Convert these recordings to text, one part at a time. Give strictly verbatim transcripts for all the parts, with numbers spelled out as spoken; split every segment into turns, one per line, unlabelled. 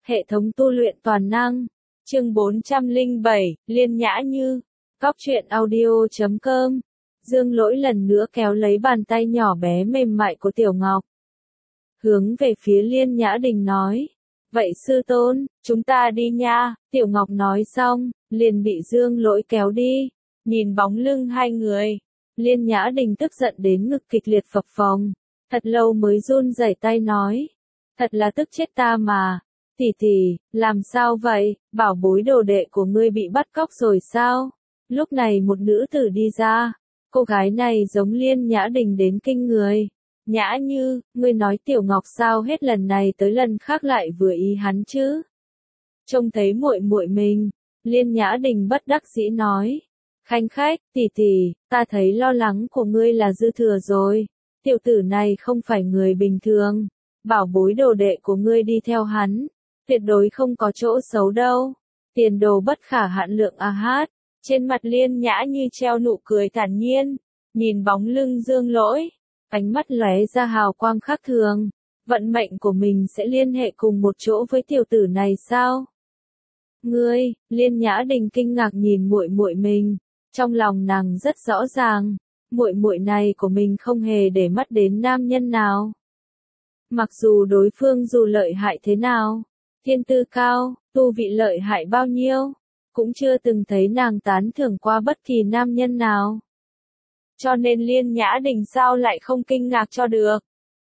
Hệ thống tu luyện toàn năng. Chương bốn trăm lẻ bảy, Liên Nhã Như. Cóc truyện audio chấm com. Dương Lỗi lần nữa kéo lấy bàn tay nhỏ bé mềm mại của Tiểu Ngọc. Hướng về phía Liên Nhã Đình nói. Vậy sư tôn, chúng ta đi nha. Tiểu Ngọc nói xong, liền bị Dương Lỗi kéo đi. Nhìn bóng lưng hai người. Liên Nhã Đình tức giận đến ngực kịch liệt phập phồng. Thật lâu mới run rẩy tay nói. Thật là tức chết ta mà. Tỷ tỷ, làm sao vậy, bảo bối đồ đệ của ngươi bị bắt cóc rồi sao? Lúc này một nữ tử đi ra. Cô gái này giống Liên Nhã Đình đến kinh người. Nhã Như, ngươi nói Tiểu Ngọc sao hết lần này tới lần khác lại vừa ý hắn chứ? Trông thấy muội muội mình, Liên Nhã Đình bất đắc dĩ nói. Khanh khách, tỷ tỷ, ta thấy lo lắng của ngươi là dư thừa rồi. Tiểu tử này không phải người bình thường. Bảo bối đồ đệ của ngươi đi theo hắn. Tuyệt đối không có chỗ xấu đâu. Tiền đồ bất khả hạn lượng a hát. Trên mặt Liên Nhã Như treo nụ cười thản nhiên. Nhìn bóng lưng Dương Lỗi. Ánh mắt lóe ra hào quang khác thường. Vận mệnh của mình sẽ liên hệ cùng một chỗ với tiểu tử này sao? Ngươi, Liên Nhã Đình kinh ngạc nhìn muội muội mình. Trong lòng nàng rất rõ ràng. Muội muội này của mình không hề để mắt đến nam nhân nào. Mặc dù đối phương dù lợi hại thế nào, thiên tư cao, tu vị lợi hại bao nhiêu, cũng chưa từng thấy nàng tán thưởng qua bất kỳ nam nhân nào. Cho nên Liên Nhã Đình sao lại không kinh ngạc cho được.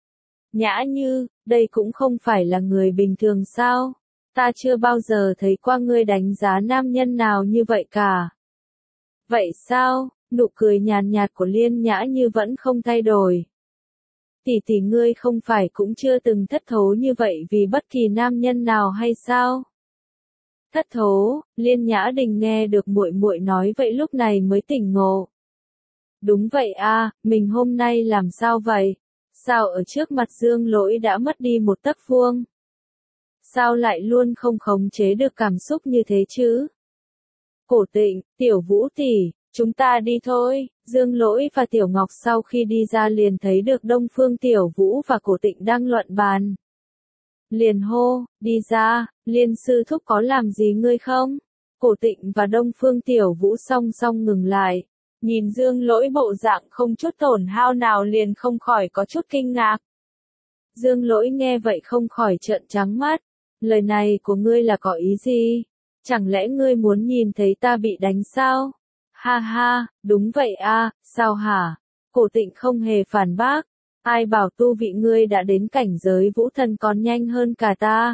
Nhã Như, đây cũng không phải là người bình thường sao? Ta chưa bao giờ thấy qua ngươi đánh giá nam nhân nào như vậy cả. Vậy sao? Nụ cười nhàn nhạt của Liên Nhã Như vẫn không thay đổi. Tỷ tỷ ngươi không phải cũng chưa từng thất thố như vậy vì bất kỳ nam nhân nào hay sao? Thất thố, Liên Nhã Đình nghe được muội muội nói vậy lúc này mới tỉnh ngộ. Đúng vậy a, mình hôm nay làm sao vậy? Sao ở trước mặt Dương Lỗi đã mất đi một tấc vuông? Sao lại luôn không khống chế được cảm xúc như thế chứ? Cổ Tịnh, Tiểu Vũ tỷ, chúng ta đi thôi. Dương Lỗi và Tiểu Ngọc sau khi đi ra liền thấy được Đông Phương Tiểu Vũ và Cổ Tịnh đang luận bàn. Liền hô, đi ra, Liên sư thúc có làm gì ngươi không? Cổ Tịnh và Đông Phương Tiểu Vũ song song ngừng lại. Nhìn Dương Lỗi bộ dạng không chút tổn hao nào liền không khỏi có chút kinh ngạc. Dương Lỗi nghe vậy không khỏi trợn trắng mắt. Lời này của ngươi là có ý gì? Chẳng lẽ ngươi muốn nhìn thấy ta bị đánh sao? Ha ha, đúng vậy a, sao hả? Cổ Tịnh không hề phản bác. Ai bảo tu vị ngươi đã đến cảnh giới vũ thần còn nhanh hơn cả ta?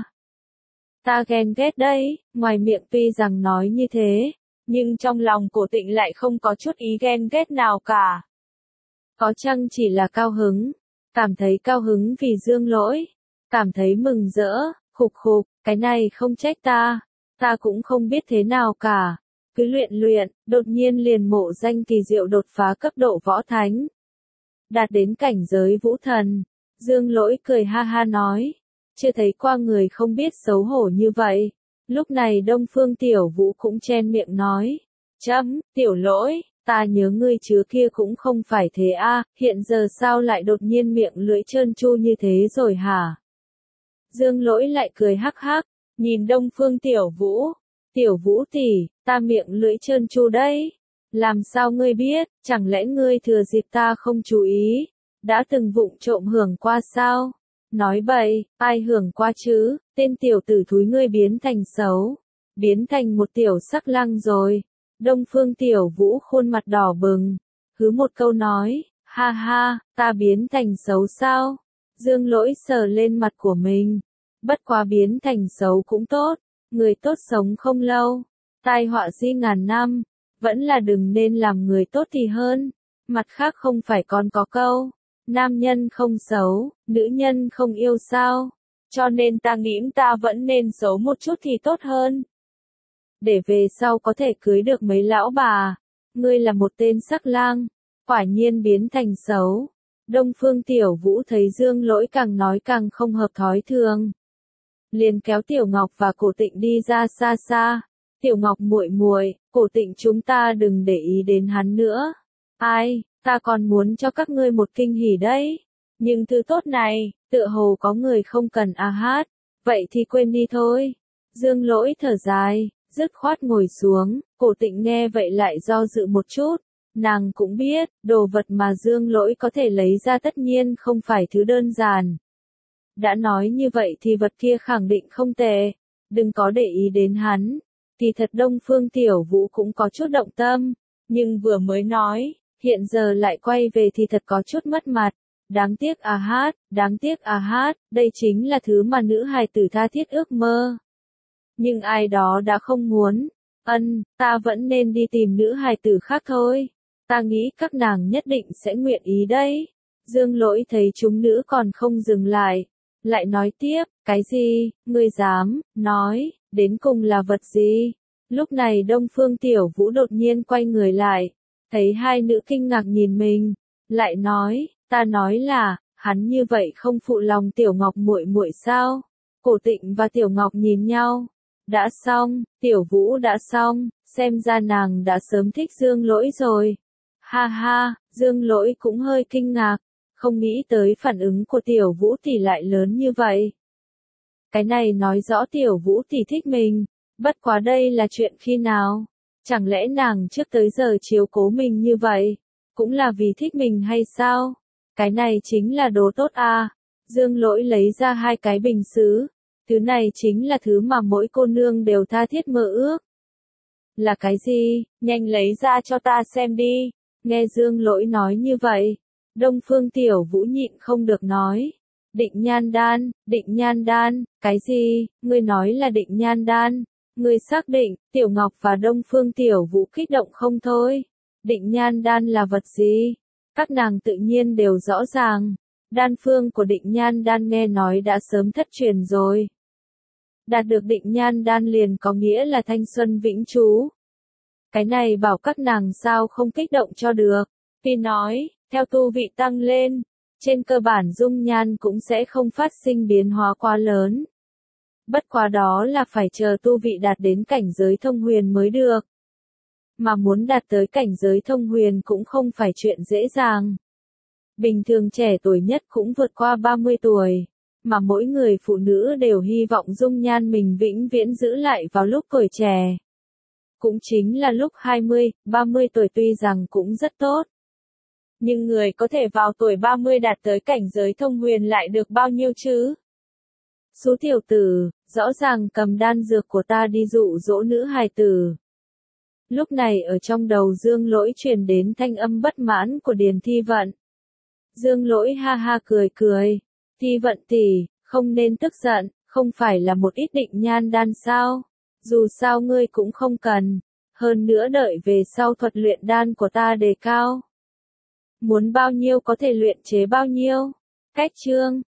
Ta ghen ghét đấy, ngoài miệng tuy rằng nói như thế, nhưng trong lòng Cổ Tịnh lại không có chút ý ghen ghét nào cả. Có chăng chỉ là cao hứng, cảm thấy cao hứng vì Dương Lỗi, cảm thấy mừng rỡ, khục khục, cái này không trách ta, ta cũng không biết thế nào cả. Cứ luyện luyện, đột nhiên liền mộ danh kỳ diệu đột phá cấp độ võ thánh. Đạt đến cảnh giới vũ thần. Dương Lỗi cười ha ha nói. Chưa thấy qua người không biết xấu hổ như vậy. Lúc này Đông Phương Tiểu Vũ cũng chen miệng nói. Chấm, Tiểu Lỗi, ta nhớ ngươi trước kia cũng không phải thế a, hiện giờ sao lại đột nhiên miệng lưỡi trơn tru như thế rồi hả? Dương Lỗi lại cười hắc hắc, nhìn Đông Phương Tiểu Vũ. Tiểu Vũ tỷ, ta miệng lưỡi trơn tru đấy. Làm sao ngươi biết, chẳng lẽ ngươi thừa dịp ta không chú ý, đã từng vụng trộm hưởng qua sao? Nói bậy, ai hưởng qua chứ, tên tiểu tử thúi ngươi biến thành xấu, biến thành một tiểu sắc lang rồi. Đông Phương Tiểu Vũ khuôn mặt đỏ bừng, hứ một câu nói, ha ha, ta biến thành xấu sao? Dương Lỗi sờ lên mặt của mình, bất quá biến thành xấu cũng tốt, người tốt sống không lâu, tai họa di ngàn năm. Vẫn là đừng nên làm người tốt thì hơn. Mặt khác không phải còn có câu, nam nhân không xấu, nữ nhân không yêu sao. Cho nên ta nghĩ ta vẫn nên xấu một chút thì tốt hơn. Để về sau có thể cưới được mấy lão bà. Ngươi là một tên sắc lang, quả nhiên biến thành xấu. Đông Phương Tiểu Vũ thấy Dương Lỗi càng nói càng không hợp thói thường. Liền kéo Tiểu Ngọc và Cổ Tịnh đi ra xa xa. Tiểu Ngọc muội muội, Cổ Tịnh chúng ta đừng để ý đến hắn nữa. Ai, ta còn muốn cho các ngươi một kinh hỉ đấy. Nhưng thứ tốt này, tựa hồ có người không cần a hát. Vậy thì quên đi thôi. Dương Lỗi thở dài, dứt khoát ngồi xuống, Cổ Tịnh nghe vậy lại do dự một chút. Nàng cũng biết, đồ vật mà Dương Lỗi có thể lấy ra tất nhiên không phải thứ đơn giản. Đã nói như vậy thì vật kia khẳng định không tệ, đừng có để ý đến hắn. Thì thật Đông Phương Tiểu Vũ cũng có chút động tâm, nhưng vừa mới nói, hiện giờ lại quay về thì thật có chút mất mặt. Đáng tiếc à hát, đáng tiếc à hát, đây chính là thứ mà nữ hài tử tha thiết ước mơ. Nhưng ai đó đã không muốn. Ân, ta vẫn nên đi tìm nữ hài tử khác thôi. Ta nghĩ các nàng nhất định sẽ nguyện ý đấy. Dương Lỗi thấy chúng nữ còn không dừng lại. Lại nói tiếp, cái gì, ngươi dám, nói, đến cùng là vật gì? Lúc này Đông Phương Tiểu Vũ đột nhiên quay người lại. Thấy hai nữ kinh ngạc nhìn mình. Lại nói, ta nói là, hắn như vậy không phụ lòng Tiểu Ngọc muội muội sao? Cổ Tịnh và Tiểu Ngọc nhìn nhau. Đã xong, Tiểu Vũ đã xong, xem ra nàng đã sớm thích Dương Lỗi rồi. Ha ha, Dương Lỗi cũng hơi kinh ngạc, không nghĩ tới phản ứng của Tiểu Vũ tỷ lại lớn như vậy. Cái này nói rõ Tiểu Vũ tỷ thích mình, bất quá đây là chuyện khi nào? Chẳng lẽ nàng trước tới giờ chiếu cố mình như vậy, cũng là vì thích mình hay sao? Cái này chính là đồ tốt à? Dương Lỗi lấy ra hai cái bình sứ. Thứ này chính là thứ mà mỗi cô nương đều tha thiết mơ ước. Là cái gì? Nhanh lấy ra cho ta xem đi. Nghe Dương Lỗi nói như vậy. Đông Phương Tiểu Vũ nhịn không được nói. Định nhan đan, định nhan đan, cái gì? Ngươi nói là định nhan đan. Ngươi xác định, Tiểu Ngọc và Đông Phương Tiểu Vũ kích động không thôi. Định nhan đan là vật gì? Các nàng tự nhiên đều rõ ràng. Đan phương của định nhan đan nghe nói đã sớm thất truyền rồi. Đạt được định nhan đan liền có nghĩa là thanh xuân vĩnh trú. Cái này bảo các nàng sao không kích động cho được. Vì nói, theo tu vị tăng lên, trên cơ bản dung nhan cũng sẽ không phát sinh biến hóa quá lớn. Bất quá đó là phải chờ tu vị đạt đến cảnh giới thông huyền mới được. Mà muốn đạt tới cảnh giới thông huyền cũng không phải chuyện dễ dàng. Bình thường trẻ tuổi nhất cũng vượt qua ba mươi tuổi. Mà mỗi người phụ nữ đều hy vọng dung nhan mình vĩnh viễn giữ lại vào lúc tuổi trẻ. Cũng chính là lúc hai mươi, ba mươi tuổi tuy rằng cũng rất tốt. Nhưng người có thể vào tuổi ba mươi đạt tới cảnh giới thông huyền lại được bao nhiêu chứ? Số tiểu tử, rõ ràng cầm đan dược của ta đi dụ dỗ nữ hài tử. Lúc này ở trong đầu Dương Lỗi truyền đến thanh âm bất mãn của Điền Thi Vận. Dương Lỗi ha ha cười cười. Thi Vận tỷ, không nên tức giận, không phải là một ít định nhan đan sao? Dù sao ngươi cũng không cần. Hơn nữa đợi về sau thuật luyện đan của ta đề cao. Muốn bao nhiêu có thể luyện chế bao nhiêu. Cách chương.